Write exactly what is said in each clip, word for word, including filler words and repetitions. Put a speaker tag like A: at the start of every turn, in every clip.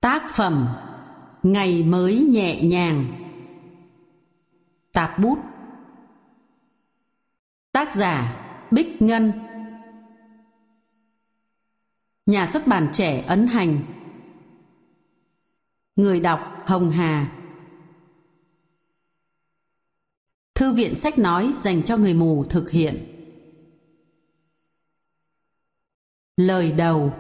A: Tác phẩm Ngày mới nhẹ nhàng. Tạp bút. Tác giả Bích Ngân. Nhà xuất bản Trẻ Ấn Hành. Người đọc Hồng Hà. Thư viện sách nói dành cho người mù thực hiện. Lời đầu.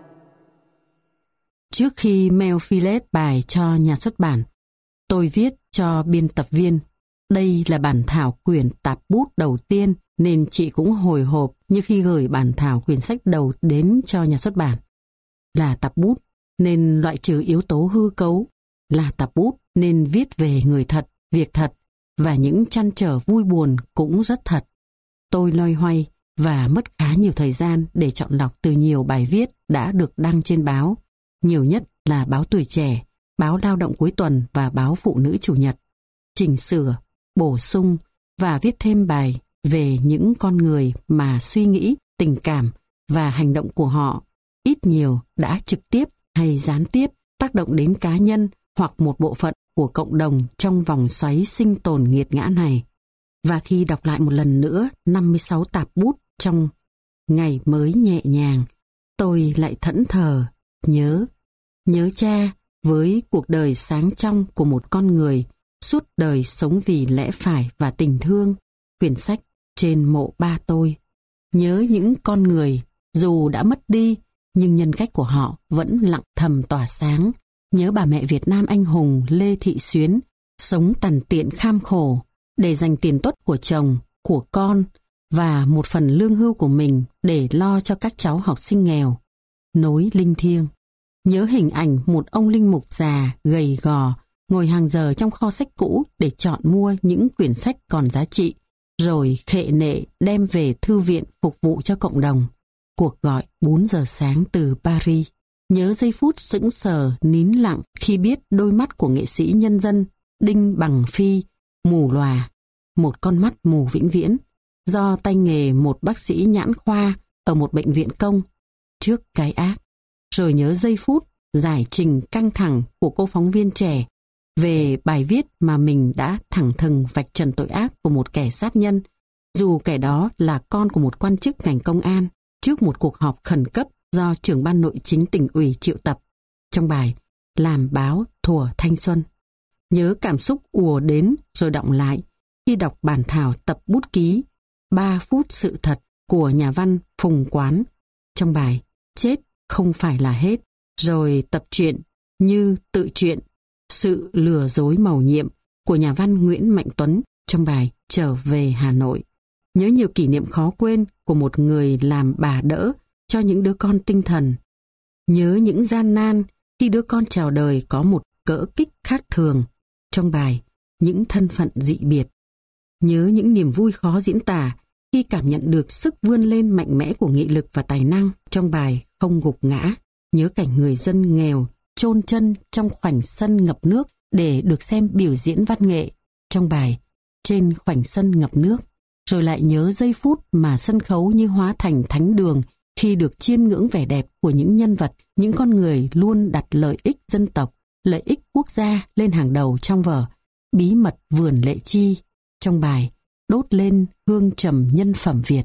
A: Trước khi mail filet bài cho nhà xuất bản, tôi viết cho biên tập viên. Đây là bản thảo quyển tạp bút đầu tiên nên chị cũng hồi hộp như khi gửi bản thảo quyển sách đầu đến cho nhà xuất bản. Là tạp bút nên loại trừ yếu tố hư cấu. Là tạp bút nên viết về người thật, việc thật và những trăn trở vui buồn cũng rất thật. Tôi loay hoay và mất khá nhiều thời gian để chọn lọc từ nhiều bài viết đã được đăng trên báo. Nhiều nhất là báo Tuổi Trẻ, báo Lao động cuối tuần và báo Phụ nữ Chủ nhật. Chỉnh sửa, bổ sung và viết thêm bài về những con người mà suy nghĩ, tình cảm và hành động của họ ít nhiều đã trực tiếp hay gián tiếp tác động đến cá nhân hoặc một bộ phận của cộng đồng trong vòng xoáy sinh tồn nghiệt ngã này. Và khi đọc lại một lần nữa năm mươi sáu tạp bút trong Ngày mới nhẹ nhàng, tôi lại thẫn thờ, nhớ, nhớ cha với cuộc đời sáng trong của một con người suốt đời sống vì lẽ phải và tình thương, quyển sách trên mộ ba tôi. Nhớ những con người dù đã mất đi nhưng nhân cách của họ vẫn lặng thầm tỏa sáng. Nhớ bà mẹ Việt Nam anh hùng Lê Thị Xuyến sống tằn tiện kham khổ để dành tiền tuất của chồng, của con và một phần lương hưu của mình để lo cho các cháu học sinh nghèo. Nối linh thiêng. Nhớ hình ảnh một ông linh mục già, gầy gò, ngồi hàng giờ trong kho sách cũ để chọn mua những quyển sách còn giá trị, rồi khệ nệ đem về thư viện phục vụ cho cộng đồng. Cuộc gọi bốn giờ sáng từ Paris. Nhớ giây phút sững sờ, nín lặng khi biết đôi mắt của nghệ sĩ nhân dân Đinh Bằng Phi mù lòa, một con mắt mù vĩnh viễn, do tay nghề một bác sĩ nhãn khoa ở một bệnh viện công, trước cái ác. Rồi nhớ giây phút giải trình căng thẳng của cô phóng viên trẻ về bài viết mà mình đã thẳng thừng vạch trần tội ác của một kẻ sát nhân, dù kẻ đó là con của một quan chức ngành công an, trước một cuộc họp khẩn cấp do trưởng ban nội chính tỉnh ủy triệu tập. Trong bài Làm báo thuở thanh xuân. Nhớ cảm xúc ùa đến rồi đọng lại khi đọc bản thảo tập bút ký ba phút sự thật của nhà văn Phùng Quán. Trong bài Chết không phải là hết, rồi tập truyện Như tự truyện, sự lừa dối mầu nhiệm của nhà văn Nguyễn Mạnh Tuấn trong bài Trở về Hà Nội. Nhớ nhiều kỷ niệm khó quên của một người làm bà đỡ cho những đứa con tinh thần. Nhớ những gian nan khi đứa con chào đời có một cỡ kích khác thường trong bài Những thân phận dị biệt. Nhớ những niềm vui khó diễn tả khi cảm nhận được sức vươn lên mạnh mẽ của nghị lực và tài năng trong bài Không gục ngã. Nhớ cảnh người dân nghèo chôn chân trong khoảnh sân ngập nước để được xem biểu diễn văn nghệ trong bài Trên khoảnh sân ngập nước. Rồi lại nhớ giây phút mà sân khấu như hóa thành thánh đường khi được chiêm ngưỡng vẻ đẹp của những nhân vật, những con người luôn đặt lợi ích dân tộc, lợi ích quốc gia lên hàng đầu trong vở Bí mật vườn Lệ Chi trong bài Đốt lên hương trầm nhân phẩm Việt.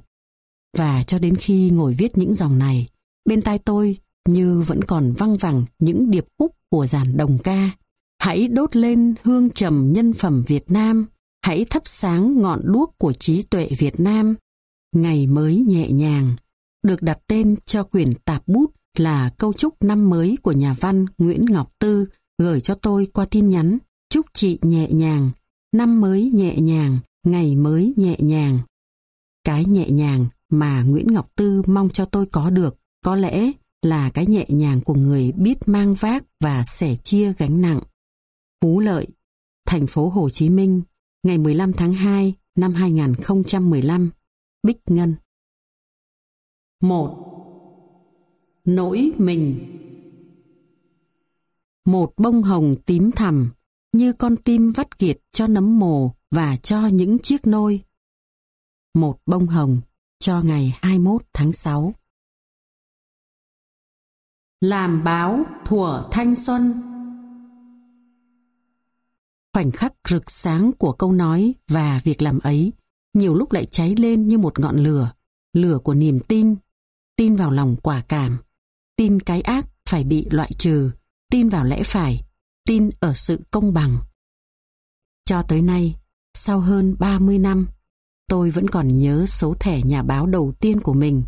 A: Và cho đến khi ngồi viết những dòng này, bên tai tôi như vẫn còn văng vẳng những điệp khúc của dàn đồng ca. Hãy đốt lên hương trầm nhân phẩm Việt Nam, hãy thắp sáng ngọn đuốc của trí tuệ Việt Nam. Ngày mới nhẹ nhàng được đặt tên cho quyển tạp bút là câu chúc năm mới của nhà văn Nguyễn Ngọc Tư gửi cho tôi qua tin nhắn. Chúc chị nhẹ nhàng, năm mới nhẹ nhàng, ngày mới nhẹ nhàng. Cái nhẹ nhàng mà Nguyễn Ngọc Tư mong cho tôi có được có lẽ là cái nhẹ nhàng của người biết mang vác và sẻ chia gánh nặng. Phú Lợi, thành phố Hồ Chí Minh, ngày mười lăm tháng hai năm hai nghìn không trăm mười lăm. Bích Ngân. một. Nỗi mình. Một bông hồng tím thẳm như con tim vắt kiệt cho nấm mồ và cho những chiếc nôi. Một bông hồng cho ngày hai mươi mốt tháng sáu. Làm báo thuở thanh xuân. Khoảnh khắc rực sáng của câu nói và việc làm ấy nhiều lúc lại cháy lên như một ngọn lửa, lửa của niềm tin, tin vào lòng quả cảm, tin cái ác phải bị loại trừ, tin vào lẽ phải, tin ở sự công bằng. Cho tới nay, sau hơn ba mươi năm, tôi vẫn còn nhớ số thẻ nhà báo đầu tiên của mình,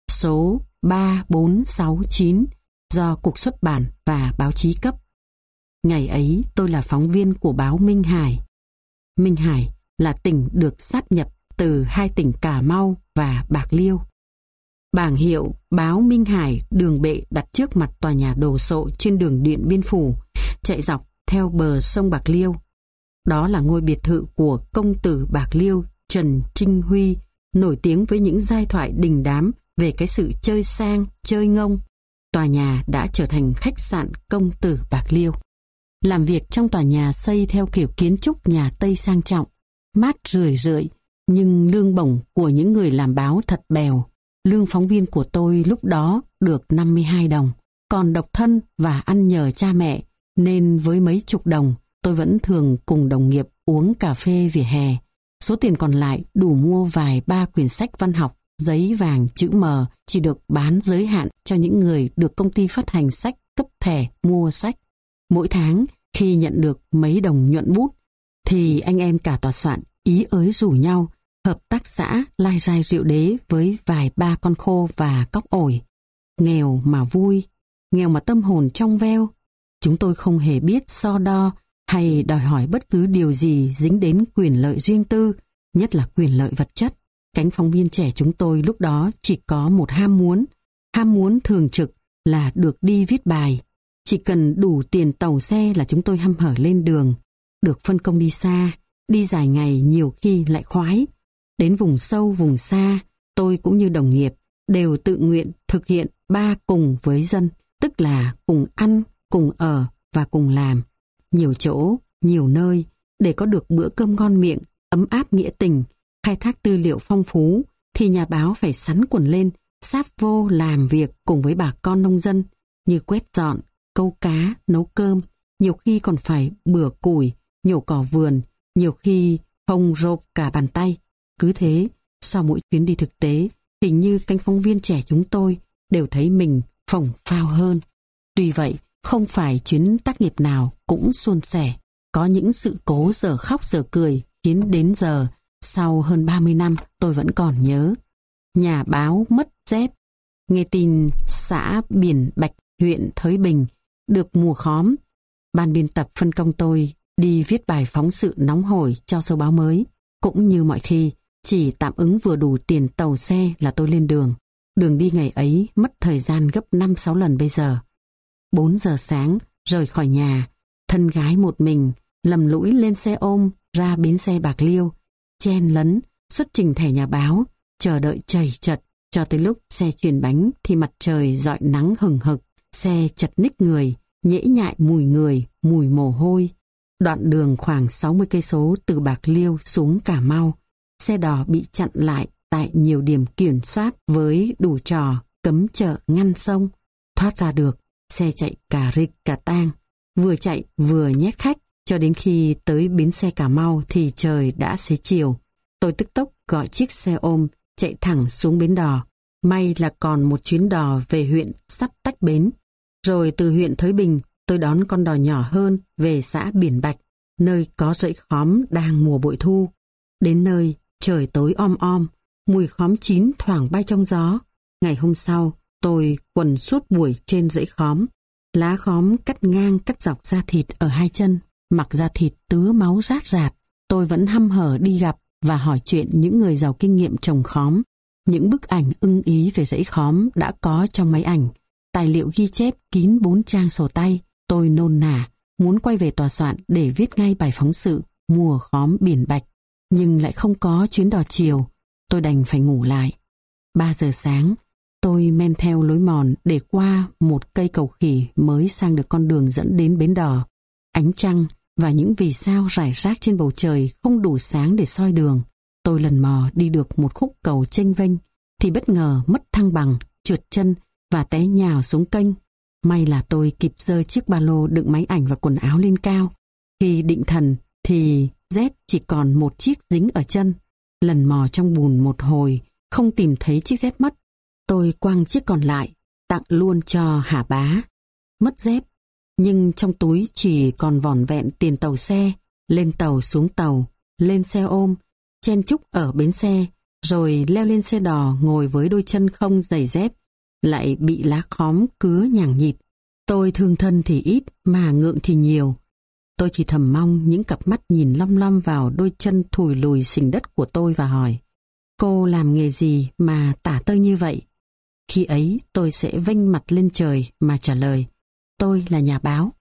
A: số ba bốn sáu chín do Cục Xuất bản và Báo chí cấp. Ngày ấy tôi là phóng viên của báo Minh Hải. Minh Hải là tỉnh được sáp nhập từ hai tỉnh Cà Mau và Bạc Liêu. Bảng hiệu báo Minh Hải đường bệ đặt trước mặt tòa nhà đồ sộ trên đường Điện Biên Phủ, chạy dọc theo bờ sông Bạc Liêu. Đó là ngôi biệt thự của công tử Bạc Liêu Trần Trinh Huy, nổi tiếng với những giai thoại đình đám về cái sự chơi sang, chơi ngông. Tòa nhà đã trở thành khách sạn công tử Bạc Liêu. Làm việc trong tòa nhà xây theo kiểu kiến trúc nhà Tây sang trọng, mát rượi rượi, nhưng lương bổng của những người làm báo thật bèo. Lương phóng viên của tôi lúc đó được năm mươi hai đồng, còn độc thân và ăn nhờ cha mẹ, nên với mấy chục đồng, tôi vẫn thường cùng đồng nghiệp uống cà phê vỉa hè. Số tiền còn lại đủ mua vài ba quyển sách văn học, giấy vàng chữ M, chỉ được bán giới hạn cho những người được công ty phát hành sách cấp thẻ mua sách. Mỗi tháng, khi nhận được mấy đồng nhuận bút, thì anh em cả tòa soạn ý ới rủ nhau, hợp tác xã lai rai rượu đế với vài ba con khô và cóc ổi. Nghèo mà vui, nghèo mà tâm hồn trong veo. Chúng tôi không hề biết so đo hay đòi hỏi bất cứ điều gì dính đến quyền lợi riêng tư, nhất là quyền lợi vật chất. Cánh phóng viên trẻ chúng tôi lúc đó chỉ có một ham muốn, ham muốn thường trực là được đi viết bài. Chỉ cần đủ tiền tàu xe là chúng tôi hăm hở lên đường, được phân công đi xa, đi dài ngày nhiều khi lại khoái. Đến vùng sâu, vùng xa, tôi cũng như đồng nghiệp đều tự nguyện thực hiện ba cùng với dân, tức là cùng ăn, cùng ở và cùng làm. Nhiều chỗ, nhiều nơi, để có được bữa cơm ngon miệng, ấm áp nghĩa tình, khai thác tư liệu phong phú, thì nhà báo phải sắn quần lên, sáp vô làm việc cùng với bà con nông dân, như quét dọn, câu cá, nấu cơm, nhiều khi còn phải bừa củi, nhổ cỏ vườn, nhiều khi phông rộp cả bàn tay. Cứ thế, sau mỗi chuyến đi thực tế, hình như cánh phóng viên trẻ chúng tôi đều thấy mình phồng phao hơn. Tuy vậy, không phải chuyến tác nghiệp nào cũng suôn sẻ. Có những sự cố giờ khóc giờ cười khiến đến giờ, sau hơn ba mươi năm tôi vẫn còn nhớ. Nhà báo mất dép. Nghe tin xã Biển Bạch, huyện Thới Bình được mùa khóm, ban biên tập phân công tôi đi viết bài phóng sự nóng hổi cho số báo mới. Cũng như mọi khi, chỉ tạm ứng vừa đủ tiền tàu xe là tôi lên đường. Đường đi ngày ấy mất thời gian gấp năm sáu lần bây giờ. Bốn giờ sáng, rời khỏi nhà, thân gái một mình, lầm lũi lên xe ôm, ra bến xe Bạc Liêu, chen lấn, xuất trình thẻ nhà báo, chờ đợi chầy chật, cho tới lúc xe chuyển bánh thì mặt trời rọi nắng hừng hực, xe chật ních người, nhễ nhại mùi người, mùi mồ hôi. Đoạn đường khoảng sáu mươi cây số từ Bạc Liêu xuống Cà Mau, xe đò bị chặn lại tại nhiều điểm kiểm soát với đủ trò cấm chợ ngăn sông. Thoát ra được, xe chạy cả rịch cả tang, vừa chạy vừa nhét khách, cho đến khi tới bến xe Cà Mau thì trời đã xế chiều. Tôi tức tốc gọi chiếc xe ôm chạy thẳng xuống bến đò. May là còn một chuyến đò về huyện sắp tách bến. Rồi từ huyện Thới Bình, tôi đón con đò nhỏ hơn về xã Biển Bạch, nơi có rẫy khóm đang mùa bội thu. Đến nơi, trời tối om om, mùi khóm chín thoảng bay trong gió. Ngày hôm sau, tôi quần suốt buổi trên rẫy khóm. Lá khóm cắt ngang cắt dọc da thịt ở hai chân, mặc da thịt tứa máu rát rạt. Tôi vẫn hăm hở đi gặp và hỏi chuyện những người giàu kinh nghiệm trồng khóm. Những bức ảnh ưng ý về rẫy khóm đã có trong máy ảnh. Tài liệu ghi chép kín bốn trang sổ tay. Tôi nôn nả, muốn quay về tòa soạn để viết ngay bài phóng sự Mùa khóm Biển Bạch. Nhưng lại không có chuyến đò chiều. Tôi đành phải ngủ lại. Ba giờ sáng, tôi men theo lối mòn để qua một cây cầu khỉ mới sang được con đường dẫn đến bến đò. Ánh trăng và những vì sao rải rác trên bầu trời không đủ sáng để soi đường. Tôi lần mò đi được một khúc cầu chênh vênh thì bất ngờ mất thăng bằng, trượt chân và té nhào xuống kênh. May là tôi kịp giơ chiếc ba lô đựng máy ảnh và quần áo lên cao. Khi định thần thì dép chỉ còn một chiếc dính ở chân. Lần mò trong bùn một hồi, không tìm thấy chiếc dép mất. Tôi quăng chiếc còn lại, tặng luôn cho Hà Bá. Mất dép, nhưng trong túi chỉ còn vỏn vẹn tiền tàu xe. Lên tàu xuống tàu, lên xe ôm, chen chúc ở bến xe, rồi leo lên xe đò ngồi với đôi chân không giày dép, lại bị lá khóm cứa nhàng nhịt. Tôi thương thân thì ít, mà ngượng thì nhiều. Tôi chỉ thầm mong những cặp mắt nhìn long long vào đôi chân thùi lùi sình đất của tôi và hỏi: cô làm nghề gì mà tả tơi như vậy? Khi ấy tôi sẽ vênh mặt lên trời mà trả lời: tôi là nhà báo.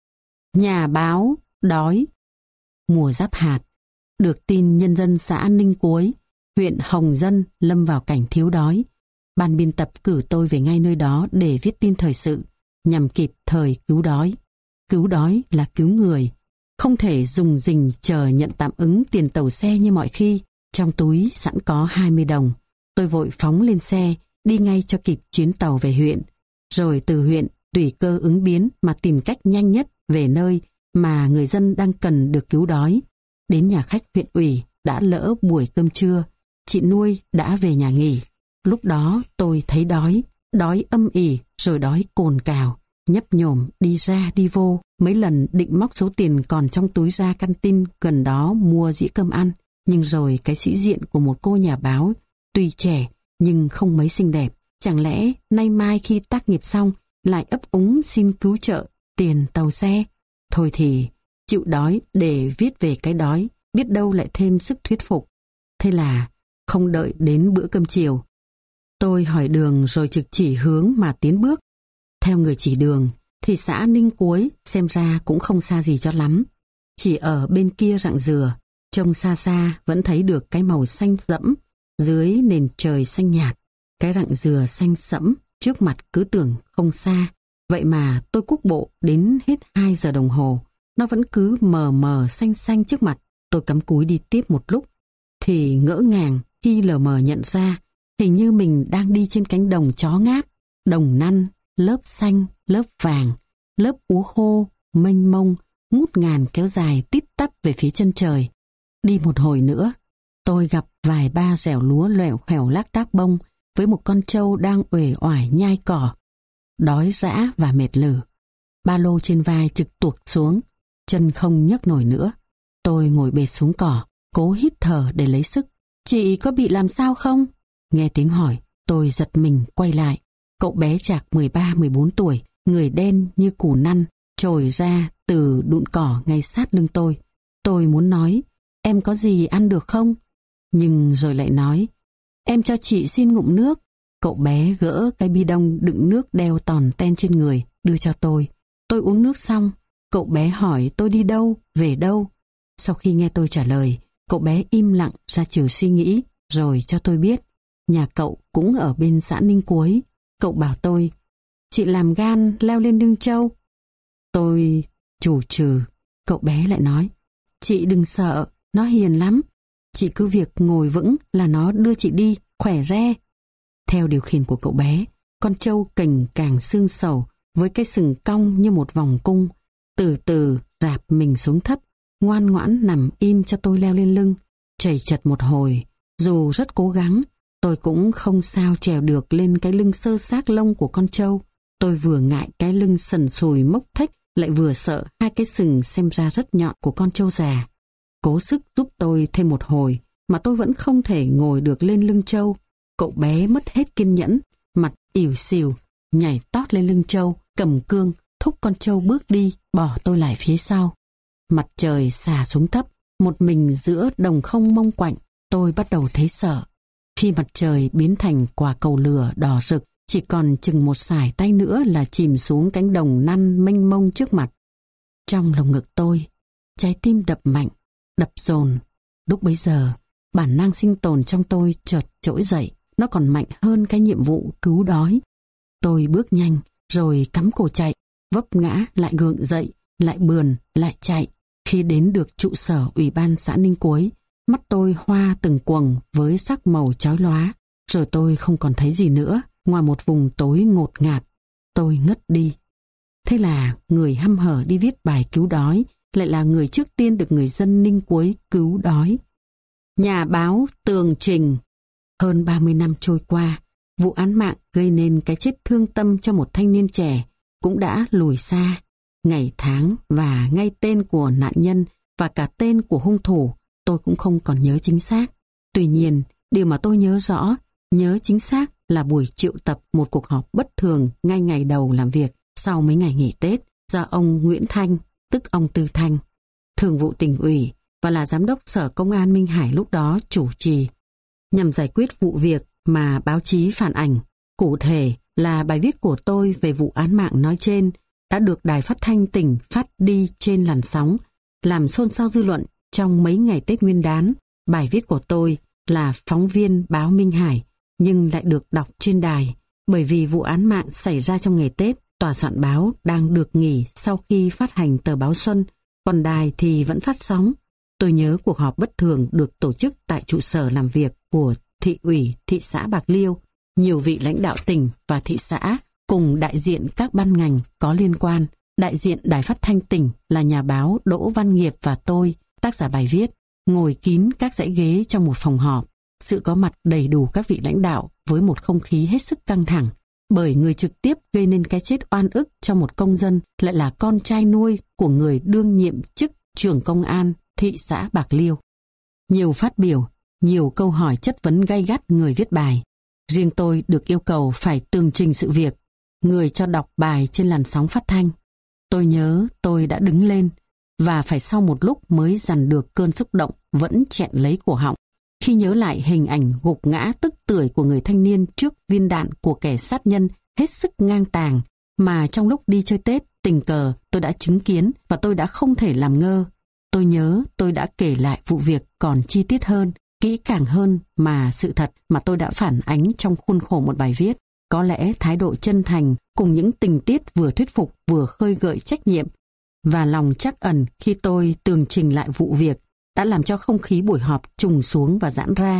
A: Nhà báo đói. Mùa giáp hạt, được tin nhân dân xã Ninh Quối, huyện Hồng Dân lâm vào cảnh thiếu đói. Ban biên tập cử tôi về ngay nơi đó để viết tin thời sự, nhằm kịp thời cứu đói. Cứu đói là cứu người, không thể dùng rình chờ nhận tạm ứng tiền tàu xe như mọi khi. Trong túi sẵn có hai mươi đồng. Tôi vội phóng lên xe, đi ngay cho kịp chuyến tàu về huyện. Rồi từ huyện tùy cơ ứng biến mà tìm cách nhanh nhất về nơi mà người dân đang cần được cứu đói. Đến nhà khách huyện ủy đã lỡ buổi cơm trưa, chị nuôi đã về nhà nghỉ. Lúc đó tôi thấy đói, đói âm ỉ rồi đói cồn cào, nhấp nhổm đi ra đi vô. Mấy lần định móc số tiền còn trong túi ra căn tin gần đó mua dĩa cơm ăn. Nhưng rồi cái sĩ diện của một cô nhà báo, tuy trẻ nhưng không mấy xinh đẹp, chẳng lẽ nay mai khi tác nghiệp xong lại ấp úng xin cứu trợ tiền tàu xe? Thôi thì chịu đói để viết về cái đói, biết đâu lại thêm sức thuyết phục. Thế là không đợi đến bữa cơm chiều, tôi hỏi đường rồi trực chỉ hướng mà tiến bước. Theo người chỉ đường thì xã Ninh Quối xem ra cũng không xa gì cho lắm. Chỉ ở bên kia rặng dừa, trông xa xa vẫn thấy được cái màu xanh rẫm dưới nền trời xanh nhạt. Cái rặng dừa xanh sẫm trước mặt cứ tưởng không xa. Vậy mà tôi cúc bộ đến hết hai giờ đồng hồ, nó vẫn cứ mờ mờ xanh xanh trước mặt. Tôi cắm cúi đi tiếp một lúc, thì ngỡ ngàng khi lờ mờ nhận ra hình như mình đang đi trên cánh đồng chó ngáp. Đồng năn, lớp xanh, lớp vàng, lớp úa khô, mênh mông, ngút ngàn kéo dài tít tắp về phía chân trời. Đi một hồi nữa, tôi gặp vài ba rẻo lúa lẹo khèo lác đác bông với một con trâu đang uể oải nhai cỏ. Đói rã và mệt lử, ba lô trên vai trực tuột xuống, chân không nhấc nổi nữa. Tôi ngồi bệt xuống cỏ, cố hít thở để lấy sức. Chị có bị làm sao không? Nghe tiếng hỏi, tôi giật mình quay lại. Cậu bé chạc mười ba mười bốn tuổi, người đen như củ năn, trồi ra từ đụn cỏ ngay sát lưng tôi. Tôi muốn nói, em có gì ăn được không? Nhưng rồi lại nói, em cho chị xin ngụm nước. Cậu bé gỡ cái bi đông đựng nước đeo tòn ten trên người, đưa cho tôi. Tôi uống nước xong, cậu bé hỏi tôi đi đâu, về đâu. Sau khi nghe tôi trả lời, cậu bé im lặng ra chiều suy nghĩ, rồi cho tôi biết, nhà cậu cũng ở bên xã Ninh Quối. Cậu bảo tôi, chị làm gan leo lên lưng trâu. Tôi chù trừ, cậu bé lại nói, chị đừng sợ, nó hiền lắm. Chị cứ việc ngồi vững là nó đưa chị đi, khỏe re. Theo điều khiển của cậu bé, con trâu cành càng xương sầu với cái sừng cong như một vòng cung, từ từ rạp mình xuống thấp, ngoan ngoãn nằm im cho tôi leo lên lưng. Chầy chật một hồi, dù rất cố gắng, tôi cũng không sao trèo được lên cái lưng sơ xác lông của con trâu. Tôi vừa ngại cái lưng sần sùi mốc thếch, lại vừa sợ hai cái sừng xem ra rất nhọn của con trâu già. Cố sức giúp tôi thêm một hồi, mà tôi vẫn không thể ngồi được lên lưng trâu. Cậu bé mất hết kiên nhẫn, mặt ỉu xìu, nhảy tót lên lưng trâu, cầm cương, thúc con trâu bước đi, bỏ tôi lại phía sau. Mặt trời xà xuống thấp, một mình giữa đồng không mông quạnh, tôi bắt đầu thấy sợ. Khi mặt trời biến thành quả cầu lửa đỏ rực, chỉ còn chừng một sải tay nữa là chìm xuống cánh đồng năn mênh mông trước mặt. Trong lồng ngực tôi, trái tim đập mạnh, đập dồn. Lúc bấy giờ, bản năng sinh tồn trong tôi chợt trỗi dậy, nó còn mạnh hơn cái nhiệm vụ cứu đói. Tôi bước nhanh, rồi cắm cổ chạy, vấp ngã lại gượng dậy, lại bườn, lại chạy. Khi đến được trụ sở ủy ban xã Ninh Quối, mắt tôi hoa từng quầng với sắc màu chói lóa, rồi tôi không còn thấy gì nữa, ngoài một vùng tối ngột ngạt. Tôi ngất đi. Thế là người hăm hở đi viết bài cứu đói lại là người trước tiên được người dân Ninh Quế cứu đói. Nhà báo tường trình. Hơn ba mươi năm trôi qua, vụ án mạng gây nên cái chết thương tâm cho một thanh niên trẻ cũng đã lùi xa. Ngày tháng và ngay tên của nạn nhân và cả tên của hung thủ tôi cũng không còn nhớ chính xác. Tuy nhiên, điều mà tôi nhớ rõ, nhớ chính xác là buổi triệu tập một cuộc họp bất thường ngay ngày đầu làm việc sau mấy ngày nghỉ Tết do ông Nguyễn Thanh, tức ông Tư Thanh, thường vụ tỉnh ủy và là giám đốc Sở Công an Minh Hải lúc đó chủ trì, nhằm giải quyết vụ việc mà báo chí phản ảnh. Cụ thể là bài viết của tôi về vụ án mạng nói trên đã được Đài Phát thanh tỉnh phát đi trên làn sóng, làm xôn xao dư luận trong mấy ngày Tết Nguyên đán. Bài viết của tôi là phóng viên báo Minh Hải nhưng lại được đọc trên đài, bởi vì vụ án mạng xảy ra trong ngày Tết, tòa soạn báo đang được nghỉ sau khi phát hành tờ báo Xuân, còn đài thì vẫn phát sóng. Tôi nhớ cuộc họp bất thường được tổ chức tại trụ sở làm việc của thị ủy thị xã Bạc Liêu. Nhiều vị lãnh đạo tỉnh và thị xã cùng đại diện các ban ngành có liên quan. Đại diện Đài Phát thanh tỉnh là nhà báo Đỗ Văn Nghiệp và tôi, tác giả bài viết, ngồi kín các dãy ghế trong một phòng họp. Sự có mặt đầy đủ các vị lãnh đạo với một không khí hết sức căng thẳng, bởi người trực tiếp gây nên cái chết oan ức cho một công dân lại là con trai nuôi của người đương nhiệm chức trưởng công an thị xã Bạc Liêu. Nhiều phát biểu, nhiều câu hỏi chất vấn gay gắt người viết bài. Riêng tôi được yêu cầu phải tường trình sự việc, người cho đọc bài trên làn sóng phát thanh. Tôi nhớ tôi đã đứng lên và phải sau một lúc mới dằn được cơn xúc động vẫn chẹn lấy cổ họng khi nhớ lại hình ảnh gục ngã tức tưởi của người thanh niên trước viên đạn của kẻ sát nhân hết sức ngang tàng mà trong lúc đi chơi Tết tình cờ tôi đã chứng kiến và tôi đã không thể làm ngơ. Tôi nhớ tôi đã kể lại vụ việc còn chi tiết hơn, kỹ càng hơn mà sự thật mà tôi đã phản ánh trong khuôn khổ một bài viết. Có lẽ thái độ chân thành cùng những tình tiết vừa thuyết phục vừa khơi gợi trách nhiệm và lòng trắc ẩn khi tôi tường trình lại vụ việc đã làm cho không khí buổi họp trùng xuống và giãn ra.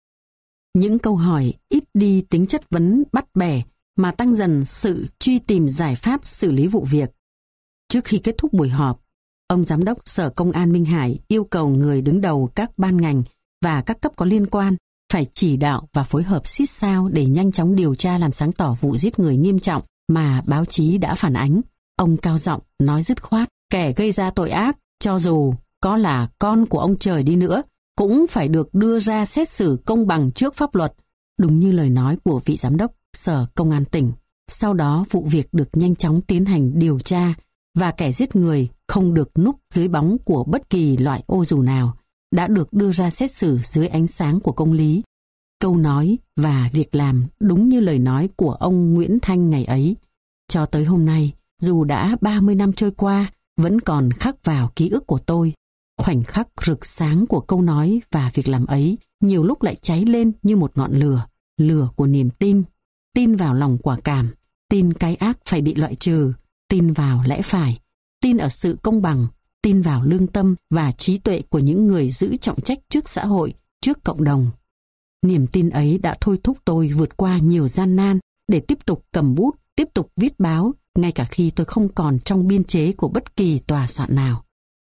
A: Những câu hỏi ít đi tính chất vấn bắt bẻ mà tăng dần sự truy tìm giải pháp xử lý vụ việc. Trước khi kết thúc buổi họp, ông Giám đốc Sở Công an Minh Hải yêu cầu người đứng đầu các ban ngành và các cấp có liên quan phải chỉ đạo và phối hợp xít sao để nhanh chóng điều tra làm sáng tỏ vụ giết người nghiêm trọng mà báo chí đã phản ánh. Ông cao giọng nói dứt khoát, kẻ gây ra tội ác, cho dù có là con của ông trời đi nữa, cũng phải được đưa ra xét xử công bằng trước pháp luật, đúng như lời nói của vị giám đốc Sở Công an tỉnh. Sau đó vụ việc được nhanh chóng tiến hành điều tra và kẻ giết người không được núp dưới bóng của bất kỳ loại ô dù nào, đã được đưa ra xét xử dưới ánh sáng của công lý. Câu nói và việc làm đúng như lời nói của ông Nguyễn Thanh ngày ấy. Cho tới hôm nay, dù đã ba mươi năm trôi qua, vẫn còn khắc vào ký ức của tôi. Khoảnh khắc rực sáng của câu nói và việc làm ấy nhiều lúc lại cháy lên như một ngọn lửa, lửa của niềm tin, tin vào lòng quả cảm, tin cái ác phải bị loại trừ, tin vào lẽ phải, tin ở sự công bằng, tin vào lương tâm và trí tuệ của những người giữ trọng trách trước xã hội, trước cộng đồng. Niềm tin ấy đã thôi thúc tôi vượt qua nhiều gian nan để tiếp tục cầm bút, tiếp tục viết báo, ngay cả khi tôi không còn trong biên chế của bất kỳ tòa soạn nào.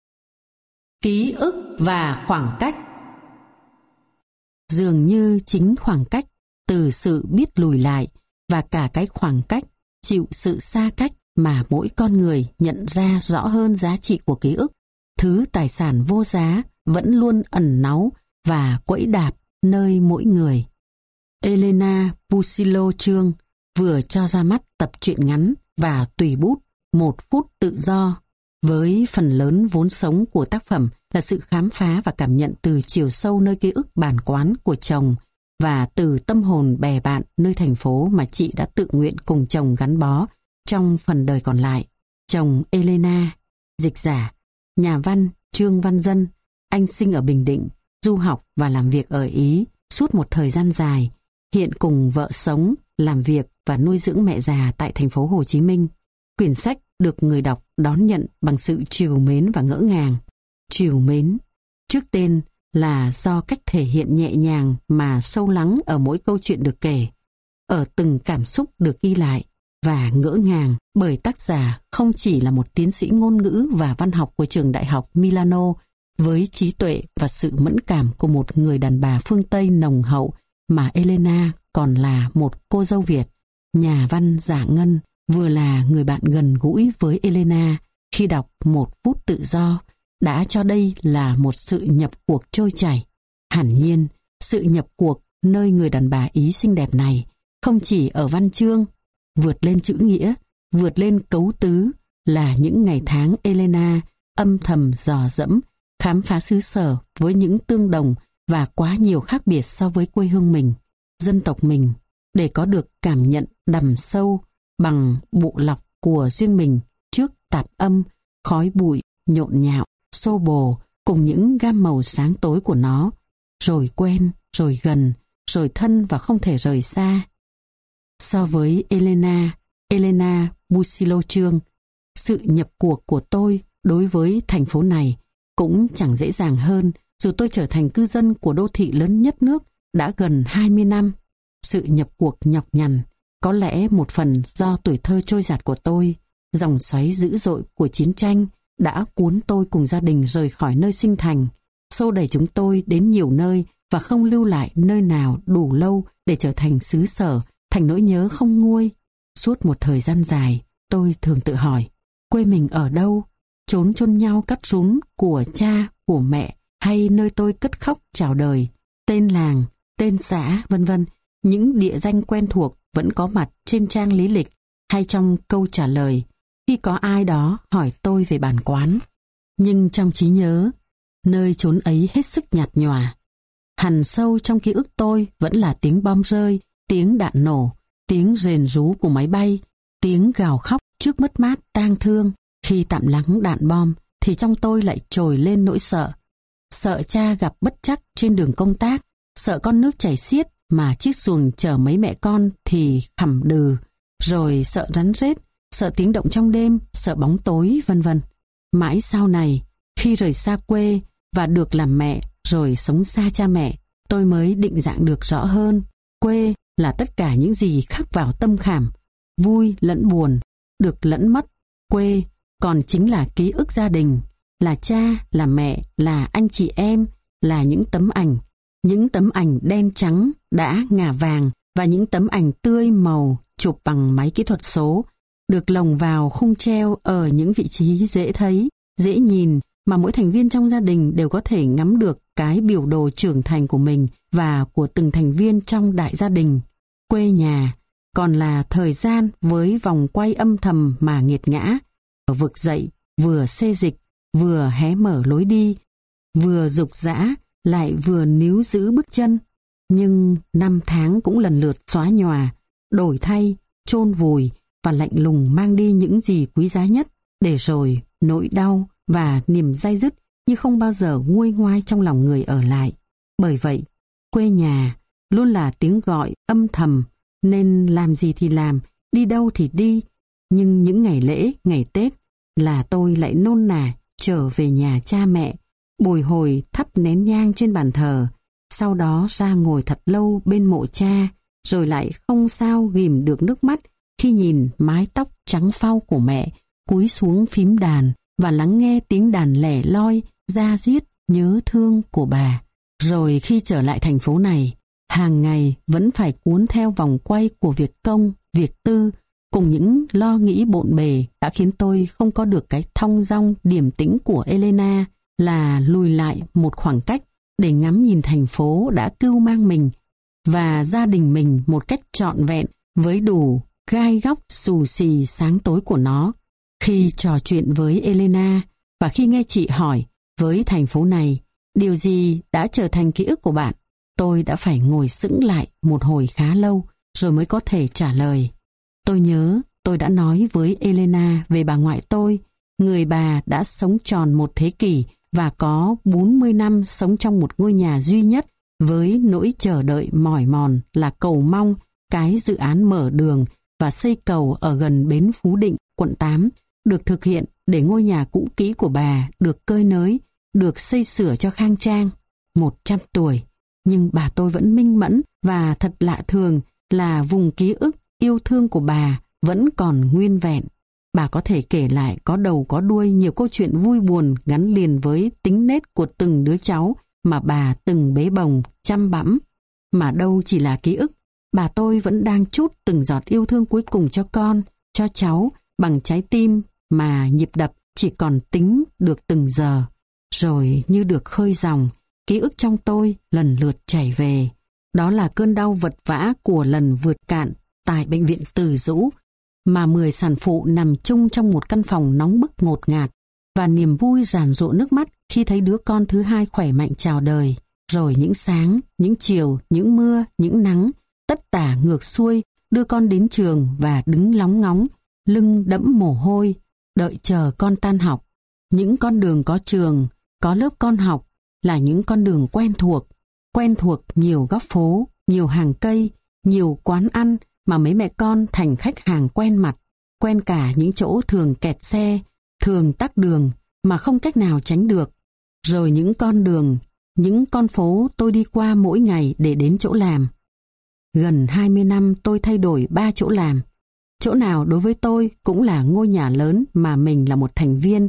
A: Ký ức và khoảng cách. Dường như chính khoảng cách từ sự biết lùi lại và cả cái khoảng cách chịu sự xa cách mà mỗi con người nhận ra rõ hơn giá trị của ký ức, thứ tài sản vô giá vẫn luôn ẩn náu và quẫy đạp nơi mỗi người. Elena Pusilo Trương vừa cho ra mắt tập truyện ngắn và tùy bút Một phút tự do, với phần lớn vốn sống của tác phẩm là sự khám phá và cảm nhận từ chiều sâu nơi ký ức bản quán của chồng và từ tâm hồn bè bạn nơi thành phố mà chị đã tự nguyện cùng chồng gắn bó trong phần đời còn lại. Chồng Elena, dịch giả, nhà văn Trương Văn Dân, anh sinh ở Bình Định, du học và làm việc ở Ý suốt một thời gian dài, hiện cùng vợ sống, làm việc và nuôi dưỡng mẹ già tại thành phố Hồ Chí Minh. Quyển sách được người đọc đón nhận bằng sự trìu mến và ngỡ ngàng. Trìu mến, trước tên là do cách thể hiện nhẹ nhàng mà sâu lắng ở mỗi câu chuyện được kể, ở từng cảm xúc được ghi lại. và ngỡ ngàng bởi tác giả không chỉ là một tiến sĩ ngôn ngữ và văn học của trường đại học Milano với trí tuệ và sự mẫn cảm của một người đàn bà phương Tây nồng hậu, mà Elena còn là một cô dâu Việt. Nhà văn Giả Ngân vừa là người bạn gần gũi với Elena khi đọc Một phút tự do, đã cho đây là một sự nhập cuộc trôi chảy. Hẳn nhiên, sự nhập cuộc nơi người đàn bà Ý xinh đẹp này không chỉ ở văn chương, vượt lên chữ nghĩa, vượt lên cấu tứ là những ngày tháng Elena âm thầm dò dẫm, khám phá xứ sở với những tương đồng và quá nhiều khác biệt so với quê hương mình, dân tộc mình, để có được cảm nhận đằm sâu bằng bộ lọc của riêng mình trước tạp âm, khói bụi, nhộn nhạo, xô bồ cùng những gam màu sáng tối của nó, rồi quen, rồi gần, rồi thân và không thể rời xa. So với Elena, Elena Busilo-Trương, sự nhập cuộc của tôi đối với thành phố này cũng chẳng dễ dàng hơn dù tôi trở thành cư dân của đô thị lớn nhất nước đã gần hai mươi năm. Sự nhập cuộc nhọc nhằn, có lẽ một phần do tuổi thơ trôi dạt của tôi, dòng xoáy dữ dội của chiến tranh đã cuốn tôi cùng gia đình rời khỏi nơi sinh thành, xô đẩy chúng tôi đến nhiều nơi và không lưu lại nơi nào đủ lâu để trở thành xứ sở, thành nỗi nhớ không nguôi. Suốt một thời gian dài, tôi thường tự hỏi, quê mình ở đâu? Chốn chôn nhau cắt rún của cha, của mẹ, hay nơi tôi cất khóc chào đời? Tên làng, tên xã, vân vân, những địa danh quen thuộc vẫn có mặt trên trang lý lịch hay trong câu trả lời khi có ai đó hỏi tôi về bản quán. Nhưng trong trí nhớ, nơi chốn ấy hết sức nhạt nhòa. Hằn sâu trong ký ức tôi vẫn là tiếng bom rơi, tiếng đạn nổ, tiếng rền rú của máy bay, tiếng gào khóc trước mất mát tang thương. Khi tạm lắng đạn bom thì trong tôi lại trồi lên nỗi sợ. Sợ cha gặp bất trắc trên đường công tác, sợ con nước chảy xiết mà chiếc xuồng chở mấy mẹ con thì khằm đừ, rồi sợ rắn rết, sợ tiếng động trong đêm, sợ bóng tối, vân vân. Mãi sau này, khi rời xa quê và được làm mẹ rồi sống xa cha mẹ, tôi mới định dạng được rõ hơn. Quê là tất cả những gì khắc vào tâm khảm, vui lẫn buồn, được lẫn mất. Quê còn chính là ký ức gia đình, là cha, là mẹ, là anh chị em, là những tấm ảnh, những tấm ảnh đen trắng đã ngả vàng và những tấm ảnh tươi màu chụp bằng máy kỹ thuật số, được lồng vào khung treo ở những vị trí dễ thấy, dễ nhìn mà mỗi thành viên trong gia đình đều có thể ngắm được cái biểu đồ trưởng thành của mình và của từng thành viên trong đại gia đình. Quê nhà còn là thời gian với vòng quay âm thầm mà nghiệt ngã, ở vực dậy, vừa xê dịch, vừa hé mở lối đi, vừa dục dã, lại vừa níu giữ bước chân. Nhưng năm tháng cũng lần lượt xóa nhòa, đổi thay, chôn vùi và lạnh lùng mang đi những gì quý giá nhất, để rồi nỗi đau và niềm day dứt như không bao giờ nguôi ngoai trong lòng người ở lại. Bởi vậy, quê nhà luôn là tiếng gọi âm thầm, nên làm gì thì làm, đi đâu thì đi. Nhưng những ngày lễ, ngày Tết là tôi lại nôn nả trở về nhà cha mẹ, bồi hồi thắp nén nhang trên bàn thờ, sau đó ra ngồi thật lâu bên mộ cha, rồi lại không sao ghìm được nước mắt khi nhìn mái tóc trắng phau của mẹ cúi xuống phím đàn và lắng nghe tiếng đàn lẻ loi da diết nhớ thương của bà. Rồi khi trở lại thành phố này, hàng ngày vẫn phải cuốn theo vòng quay của việc công, việc tư, cùng những lo nghĩ bộn bề đã khiến tôi không có được cái thong dong điềm tĩnh của Elena, là lùi lại một khoảng cách để ngắm nhìn thành phố đã cưu mang mình và gia đình mình một cách trọn vẹn với đủ gai góc xù xì sáng tối của nó. Khi trò chuyện với Elena và khi nghe chị hỏi với thành phố này, điều gì đã trở thành ký ức của bạn, tôi đã phải ngồi sững lại một hồi khá lâu rồi mới có thể trả lời. Tôi nhớ tôi đã nói với Elena về bà ngoại tôi, người bà đã sống tròn một thế kỷ và có bốn mươi năm sống trong một ngôi nhà duy nhất với nỗi chờ đợi mỏi mòn là cầu mong cái dự án mở đường và xây cầu ở gần bến Phú Định, quận tám, được thực hiện để ngôi nhà cũ kỹ của bà được cơi nới, được xây sửa cho khang trang. một trăm tuổi, nhưng bà tôi vẫn minh mẫn và thật lạ thường là vùng ký ức yêu thương của bà vẫn còn nguyên vẹn. Bà có thể kể lại có đầu có đuôi nhiều câu chuyện vui buồn gắn liền với tính nết của từng đứa cháu mà bà từng bế bồng, chăm bẵm. Mà đâu chỉ là ký ức, bà tôi vẫn đang trút từng giọt yêu thương cuối cùng cho con, cho cháu, bằng trái tim mà nhịp đập chỉ còn tính được từng giờ. Rồi như được khơi dòng, ký ức trong tôi lần lượt chảy về. Đó là cơn đau vật vã của lần vượt cạn tại bệnh viện Từ Dũ, mà mười sản phụ nằm chung trong một căn phòng nóng bức ngột ngạt, và niềm vui ràn rộ nước mắt khi thấy đứa con thứ hai khỏe mạnh chào đời. Rồi những sáng, những chiều, những mưa, những nắng, tất tả ngược xuôi đưa con đến trường và đứng lóng ngóng, lưng đẫm mồ hôi, đợi chờ con tan học. Những con đường có trường, có lớp con học là những con đường quen thuộc, quen thuộc nhiều góc phố, nhiều hàng cây, nhiều quán ăn mà mấy mẹ con thành khách hàng quen mặt, quen cả những chỗ thường kẹt xe, thường tắc đường mà không cách nào tránh được. Rồi những con đường, những con phố tôi đi qua mỗi ngày để đến chỗ làm. Gần hai mươi năm tôi thay đổi ba chỗ làm. Chỗ nào đối với tôi cũng là ngôi nhà lớn mà mình là một thành viên,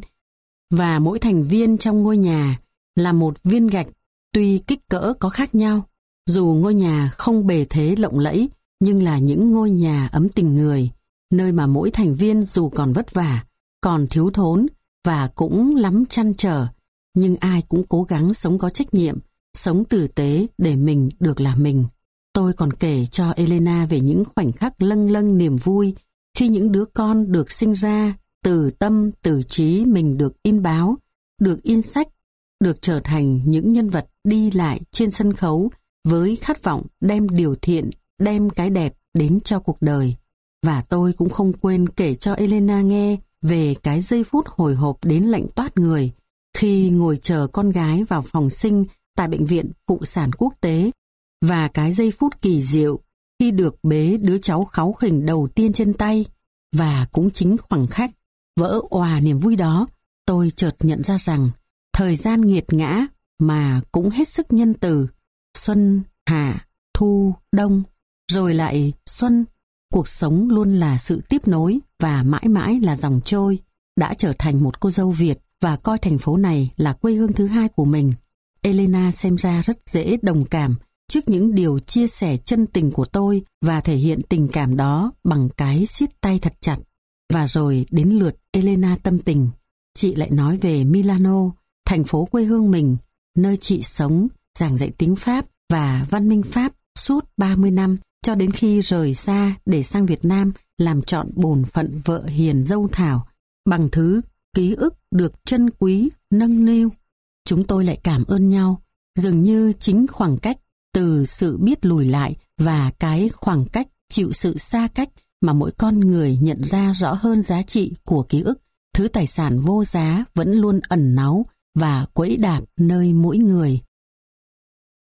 A: và mỗi thành viên trong ngôi nhà là một viên gạch, tuy kích cỡ có khác nhau. Dù ngôi nhà không bề thế lộng lẫy, nhưng là những ngôi nhà ấm tình người, nơi mà mỗi thành viên dù còn vất vả, còn thiếu thốn và cũng lắm trăn trở, nhưng ai cũng cố gắng sống có trách nhiệm, sống tử tế để mình được là mình. Tôi còn kể cho Elena về những khoảnh khắc lâng lâng niềm vui khi những đứa con được sinh ra từ tâm từ trí mình được in báo, được in sách, được trở thành những nhân vật đi lại trên sân khấu với khát vọng đem điều thiện, đem cái đẹp đến cho cuộc đời. Và tôi cũng không quên kể cho Elena nghe về cái giây phút hồi hộp đến lạnh toát người khi ngồi chờ con gái vào phòng sinh tại Bệnh viện Phụ sản Quốc tế, và cái giây phút kỳ diệu khi được bế đứa cháu kháu khỉnh đầu tiên trên tay. Và cũng chính khoảnh khắc vỡ òa niềm vui đó, tôi chợt nhận ra rằng thời gian nghiệt ngã mà cũng hết sức nhân từ. Xuân, hạ, thu, đông, rồi lại xuân. Cuộc sống luôn là sự tiếp nối và mãi mãi là dòng trôi. Đã trở thành một cô dâu Việt và coi thành phố này là quê hương thứ hai của mình. Elena xem ra rất dễ đồng cảm trước những điều chia sẻ chân tình của tôi và thể hiện tình cảm đó bằng cái siết tay thật chặt. Và rồi đến lượt Elena tâm tình. Chị lại nói về Milano, thành phố quê hương mình, nơi chị sống, giảng dạy tiếng Pháp và văn minh Pháp suốt ba mươi năm, cho đến khi rời xa để sang Việt Nam làm trọn bổn phận vợ hiền dâu thảo, bằng thứ ký ức được trân quý, nâng niu. Chúng tôi lại cảm ơn nhau, dường như chính khoảng cách từ sự biết lùi lại và cái khoảng cách chịu sự xa cách mà mỗi con người nhận ra rõ hơn giá trị của ký ức, thứ tài sản vô giá vẫn luôn ẩn náu và quẫy đạp nơi mỗi người.